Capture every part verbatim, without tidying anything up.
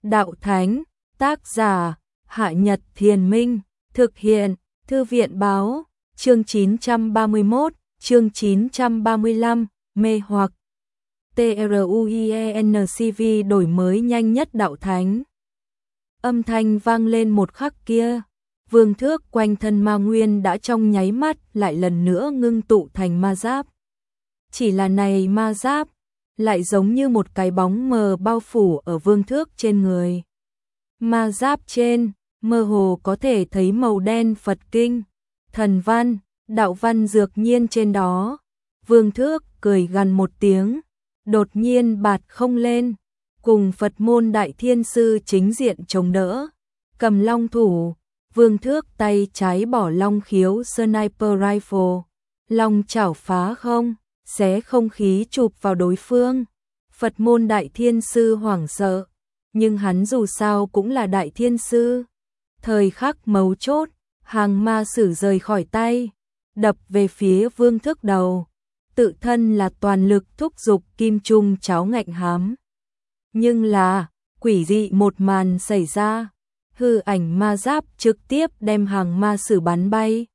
Đạo Thánh, tác giả, Hạ Nhật Thiền Minh, thực hiện, Thư viện Báo, chương chín trăm ba mươi mốt, chương chín trăm ba mươi lăm, mê hoặc. TRUIENCV đổi mới nhanh nhất Đạo Thánh. Âm thanh vang lên một khắc kia, vương thước quanh thân ma nguyên đã trong nháy mắt lại lần nữa ngưng tụ thành ma giáp. Chỉ là này ma giáp, lại giống như một cái bóng mờ bao phủ ở vương thước trên người. Ma giáp trên, mơ hồ có thể thấy màu đen Phật kinh, thần văn, đạo văn dược nhiên trên đó. Vương thước cười gằn một tiếng, đột nhiên bạt không lên, cùng Phật môn đại thiên sư chính diện chống đỡ. Cầm long thủ, vương thước tay trái bỏ long khiếu sniper rifle, long chảo phá không, xé không khí chụp vào đối phương. Phật môn đại thiên sư hoảng sợ, nhưng hắn dù sao cũng là đại thiên sư. Thời khắc mấu chốt, hàng ma sử rời khỏi tay, đập về phía vương thước đầu, tự thân là toàn lực thúc giục kim trung cháo ngạnh hám. Nhưng là, quỷ dị một màn xảy ra, hư ảnh ma giáp trực tiếp đem hàng ma sử bắn bay.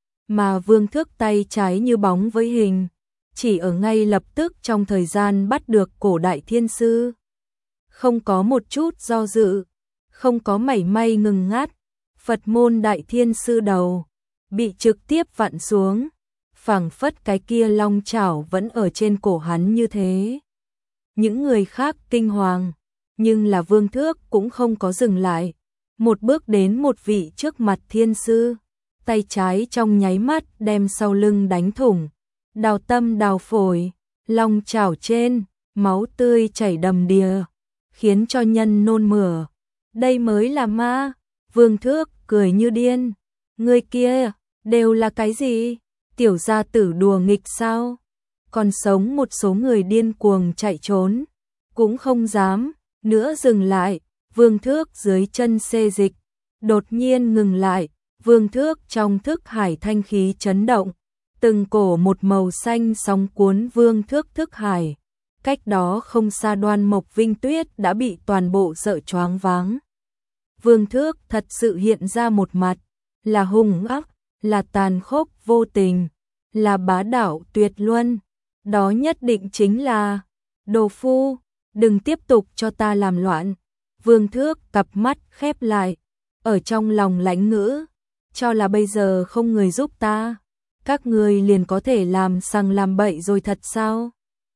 Mà vương thước tay trái như bóng với hình, chỉ ở ngay lập tức trong thời gian bắt được cổ đại thiên sư. Không có một chút do dự, không có mảy may ngừng ngắt, Phật môn đại thiên sư đầu bị trực tiếp vặn xuống, phảng phất cái kia long chảo vẫn ở trên cổ hắn như thế. Những người khác kinh hoàng, nhưng là vương thước cũng không có dừng lại, một bước đến một vị trước mặt thiên sư, tay trái trong nháy mắt đem sau lưng đánh thủng, đào tâm đào phổi, long chảo trên, máu tươi chảy đầm đìa, khiến cho nhân nôn mửa. Đây mới là ma. Vương thước cười như điên, người kia đều là cái gì? Tiểu gia tử đùa nghịch sao? Còn sống một số người điên cuồng chạy trốn, cũng không dám nữa dừng lại. Vương thước dưới chân xê dịch, đột nhiên ngừng lại. Vương thước trong thức hải thanh khí chấn động, từng cổ một màu xanh sóng cuốn vương thước thức hải. Cách đó không xa Đoan Mộc Vinh Tuyết đã bị toàn bộ sợ choáng váng. Vương thước thật sự hiện ra một mặt, là hung ác, là tàn khốc vô tình, là bá đạo tuyệt luân. Đó nhất định chính là đồ phu, đừng tiếp tục cho ta làm loạn. Vương thước cặp mắt khép lại, ở trong lòng lãnh ngữ, cho là bây giờ không người giúp ta, các người liền có thể làm sằng làm bậy rồi thật sao?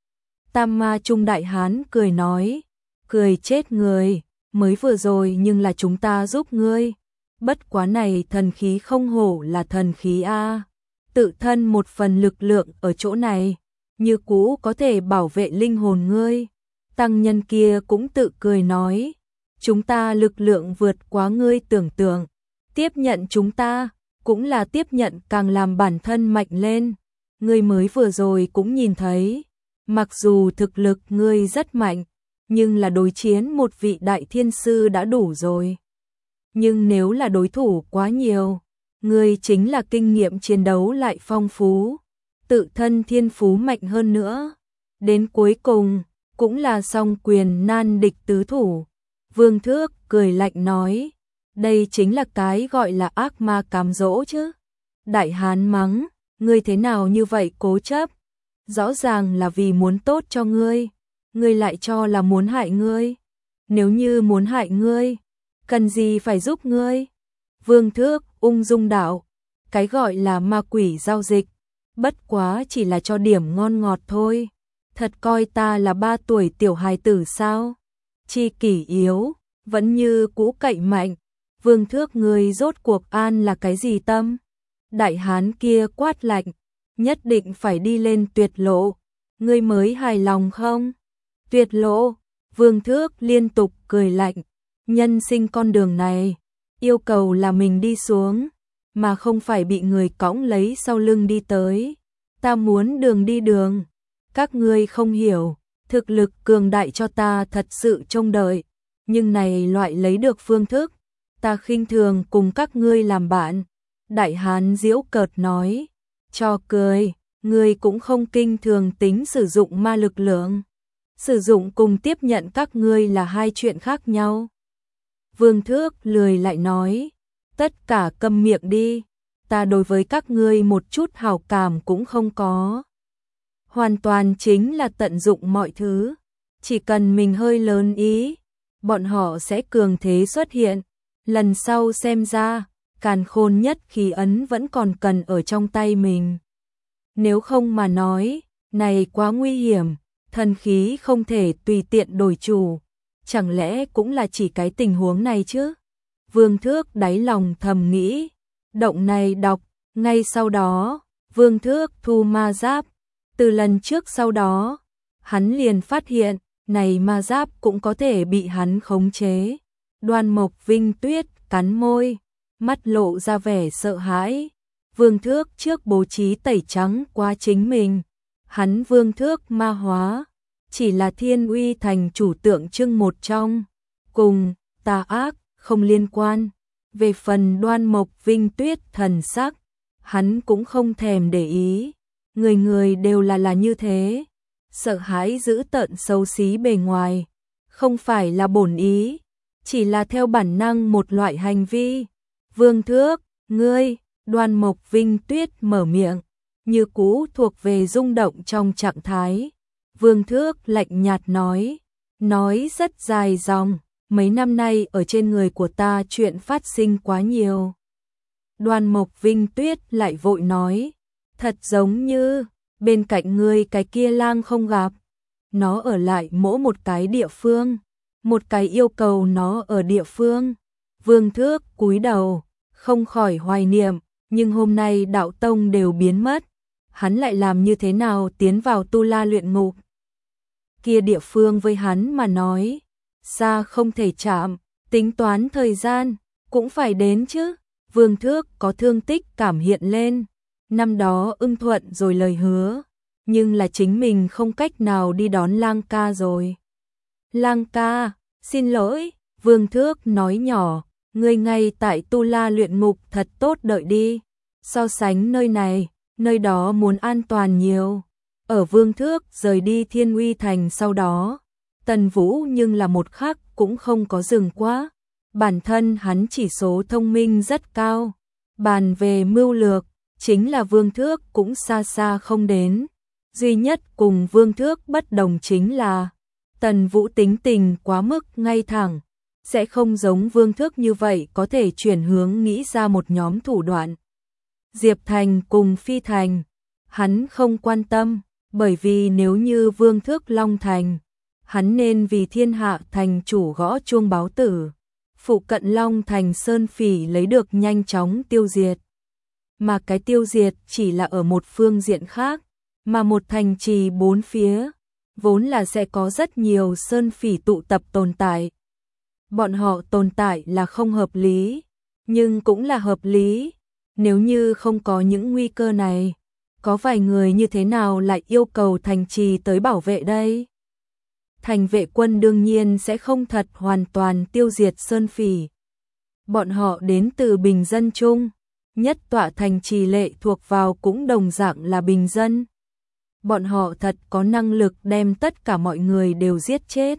Tam ma trung đại hán cười nói, cười chết người, mới vừa rồi nhưng là chúng ta giúp ngươi. Bất quá này thần khí không hổ là thần khí a, tự thân một phần lực lượng ở chỗ này, như cũ có thể bảo vệ linh hồn ngươi. Tăng nhân kia cũng tự cười nói, chúng ta lực lượng vượt quá ngươi tưởng tượng, tiếp nhận chúng ta, cũng là tiếp nhận càng làm bản thân mạnh lên. Ngươi mới vừa rồi cũng nhìn thấy, mặc dù thực lực ngươi rất mạnh, nhưng là đối chiến một vị đại thiên sư đã đủ rồi. Nhưng nếu là đối thủ quá nhiều, ngươi chính là kinh nghiệm chiến đấu lại phong phú, tự thân thiên phú mạnh hơn nữa, đến cuối cùng cũng là song quyền nan địch tứ thủ. Vương thước cười lạnh nói, đây chính là cái gọi là ác ma cám dỗ chứ. Đại hán mắng, ngươi thế nào như vậy cố chấp? Rõ ràng là vì muốn tốt cho ngươi, ngươi lại cho là muốn hại ngươi. Nếu như muốn hại ngươi, cần gì phải giúp ngươi? Vương thước ung dung đạo, cái gọi là ma quỷ giao dịch, bất quá chỉ là cho điểm ngon ngọt thôi. Thật coi ta là ba tuổi tiểu hài tử sao? Chi kỷ yếu, vẫn như cũ cậy mạnh. Vương thước ngươi rốt cuộc an là cái gì tâm? Đại hán kia quát lạnh, nhất định phải đi lên tuyệt lộ, ngươi mới hài lòng không? Tuyệt lộ? Vương thước liên tục cười lạnh, nhân sinh con đường này, yêu cầu là mình đi xuống, mà không phải bị người cõng lấy sau lưng đi tới. Ta muốn đường đi đường, các ngươi không hiểu, thực lực cường đại cho ta thật sự trông đợi, nhưng này loại lấy được phương thức, ta khinh thường cùng các ngươi làm bạn. Đại hán giễu cợt nói, cho cười, ngươi cũng không kinh thường tính sử dụng ma lực lượng. Sử dụng cùng tiếp nhận các ngươi là hai chuyện khác nhau. Vương Thước lười lại nói, tất cả câm miệng đi, ta đối với các ngươi một chút hảo cảm cũng không có. Hoàn toàn chính là tận dụng mọi thứ, chỉ cần mình hơi lớn ý, bọn họ sẽ cường thế xuất hiện. Lần sau xem ra, càn khôn nhất khí ấn vẫn còn cần ở trong tay mình. Nếu không mà nói, này quá nguy hiểm, thần khí không thể tùy tiện đổi chủ. Chẳng lẽ cũng là chỉ cái tình huống này chứ? Vương Thước đáy lòng thầm nghĩ, động này đọc, ngay sau đó, Vương Thước thu ma giáp. Từ lần trước sau đó, hắn liền phát hiện, này ma giáp cũng có thể bị hắn khống chế. Đoan Mộc Vinh Tuyết cắn môi, mắt lộ ra vẻ sợ hãi. Vương Thước trước bố trí tẩy trắng qua chính mình, hắn Vương Thước ma hóa, chỉ là Thiên Uy Thành chủ tượng trưng một trong, cùng tà ác không liên quan. Về phần Đoan Mộc Vinh Tuyết thần sắc, hắn cũng không thèm để ý, người người đều là là như thế, sợ hãi giữ tợn xấu xí bề ngoài, không phải là bổn ý, chỉ là theo bản năng một loại hành vi. Vương Thước, ngươi, Đoan Mộc Vinh Tuyết mở miệng, như cũ thuộc về rung động trong trạng thái. Vương Thước lạnh nhạt nói, nói rất dài dòng, mấy năm nay ở trên người của ta chuyện phát sinh quá nhiều. Đoan Mộc Vinh Tuyết lại vội nói, thật giống như, bên cạnh ngươi cái kia lang không gặp, nó ở lại mỗi một cái địa phương, một cái yêu cầu nó ở địa phương. Vương Thước cúi đầu, không khỏi hoài niệm, nhưng hôm nay đạo tông đều biến mất, hắn lại làm như thế nào tiến vào tu la luyện ngục? Kia địa phương với hắn mà nói, xa không thể chạm, tính toán thời gian, cũng phải đến chứ. Vương Thước có thương tích cảm hiện lên, năm đó ưng thuận rồi lời hứa, nhưng là chính mình không cách nào đi đón lang ca rồi. Lang ca, xin lỗi, Vương Thước nói nhỏ, ngươi ngay tại tu la luyện ngục thật tốt đợi đi, so sánh nơi này, nơi đó muốn an toàn nhiều. Ở Vương Thước rời đi Thiên Uy Thành sau đó, Tần Vũ nhưng là một khắc cũng không có dừng quá. Bản thân hắn chỉ số thông minh rất cao, bàn về mưu lược, chính là Vương Thước cũng xa xa không đến. Duy nhất cùng Vương Thước bất đồng chính là Tần Vũ tính tình quá mức ngay thẳng, sẽ không giống Vương Thước như vậy có thể chuyển hướng nghĩ ra một nhóm thủ đoạn. Diệp Thành cùng Phi Thành, hắn không quan tâm, bởi vì nếu như Vương Thước Long Thành, hắn nên vì thiên hạ thành chủ gõ chuông báo tử. Phụ cận Long Thành Sơn Phỉ lấy được nhanh chóng tiêu diệt. Mà cái tiêu diệt chỉ là ở một phương diện khác, mà một thành trì bốn phía, vốn là sẽ có rất nhiều Sơn Phỉ tụ tập tồn tại. Bọn họ tồn tại là không hợp lý, nhưng cũng là hợp lý. Nếu như không có những nguy cơ này, có vài người như thế nào lại yêu cầu thành trì tới bảo vệ đây? Thành vệ quân đương nhiên sẽ không thật hoàn toàn tiêu diệt Sơn Phỉ. Bọn họ đến từ bình dân chung, nhất tọa thành trì lệ thuộc vào cũng đồng dạng là bình dân. Bọn họ thật có năng lực đem tất cả mọi người đều giết chết.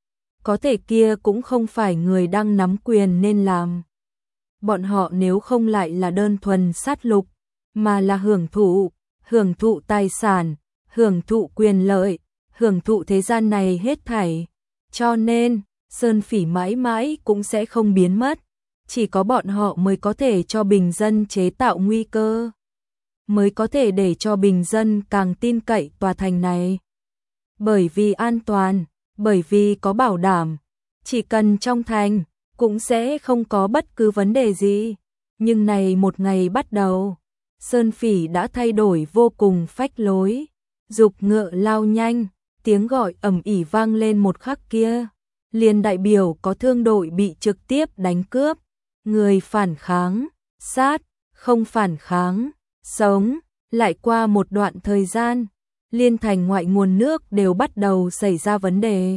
Có thể kia cũng không phải người đang nắm quyền nên làm. Bọn họ nếu không lại là đơn thuần sát lục, mà là hưởng thụ, hưởng thụ tài sản, hưởng thụ quyền lợi, hưởng thụ thế gian này hết thảy. Cho nên, Sơn Phỉ mãi mãi cũng sẽ không biến mất. Chỉ có bọn họ mới có thể cho bình dân chế tạo nguy cơ, mới có thể để cho bình dân càng tin cậy tòa thành này. Bởi vì an toàn, bởi vì có bảo đảm, chỉ cần trong thành, cũng sẽ không có bất cứ vấn đề gì. Nhưng này một ngày bắt đầu, Sơn Phỉ đã thay đổi vô cùng phách lối, dục ngựa lao nhanh, tiếng gọi ầm ỉ vang lên một khắc kia, liền đại biểu có thương đội bị trực tiếp đánh cướp, người phản kháng, sát, không phản kháng, sống. Lại qua một đoạn thời gian, liên thành ngoại nguồn nước đều bắt đầu xảy ra vấn đề.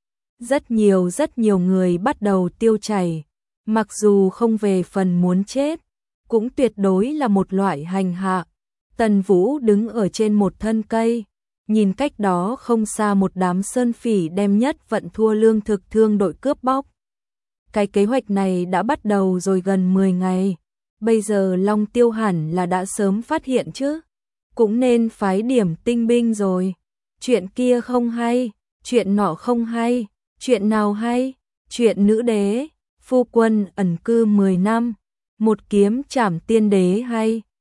Rất nhiều rất nhiều người bắt đầu tiêu chảy, mặc dù không về phần muốn chết, cũng tuyệt đối là một loại hành hạ. Tần Vũ đứng ở trên một thân cây, nhìn cách đó không xa một đám Sơn Phỉ đem nhất vận thua lương thực thương đội cướp bóc. cái kế hoạch này đã bắt đầu rồi gần mười ngày. Bây giờ Long Tiêu hẳn là đã sớm phát hiện chứ. Cũng nên phái điểm tinh binh rồi. Chuyện kia không hay, chuyện nọ không hay, chuyện nào hay? Chuyện nữ đế, phu quân ẩn cư mười năm, một kiếm trảm tiên đế hay.